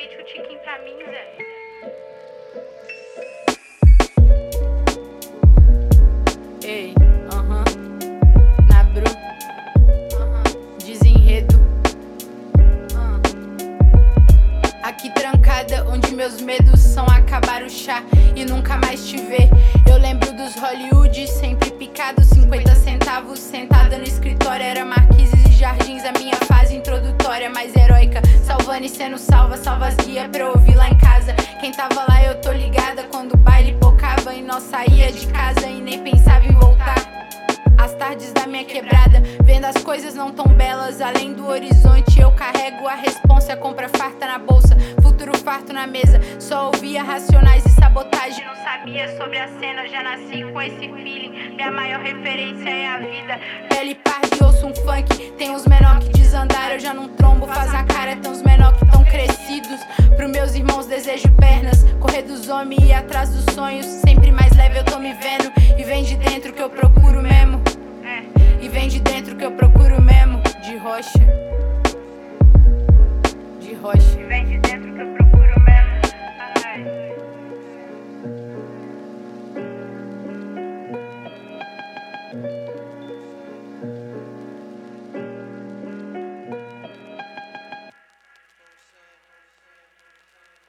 beat o tiquinho pra mim, Zé. Ei, na Bru, desenredo. Aqui trancada, onde meus medos são acabar o chá e nunca mais te ver. Eu lembro dos Hollywood, sempre picado, 50 centavos, sentada no escritório. Era Marquises e Jardins, a minha fase introdutória mais heróica. Salvando e sendo salva, salva as guias pra eu ouvir lá em casa. Quem tava lá eu tô ligada, quando o baile pocava e nós saía de casa e nem pensava em voltar. As tardes da minha quebrada, vendo as coisas não tão belas. Além do horizonte eu carrego a responsa, compra farta na bolsa, futuro farto na mesa. Só ouvia Racionais e Sabotagem, Não sabia sobre a cena, já nasci com esse feeling. Minha maior referência é a vida. Pele parda, ouço um funk. Tem uns menor que desandaram, eu já não trombo, faz a cara. Tem uns menor que tão crescidos. Pro meus irmãos desejo pernas, correr dos homens e ir atrás dos sonhos. Sempre mais leve eu tô me vendo, e vem de dentro que eu procuro mesmo. E vem de dentro que eu procuro mesmo. De rocha. Vem de dentro que eu procuro.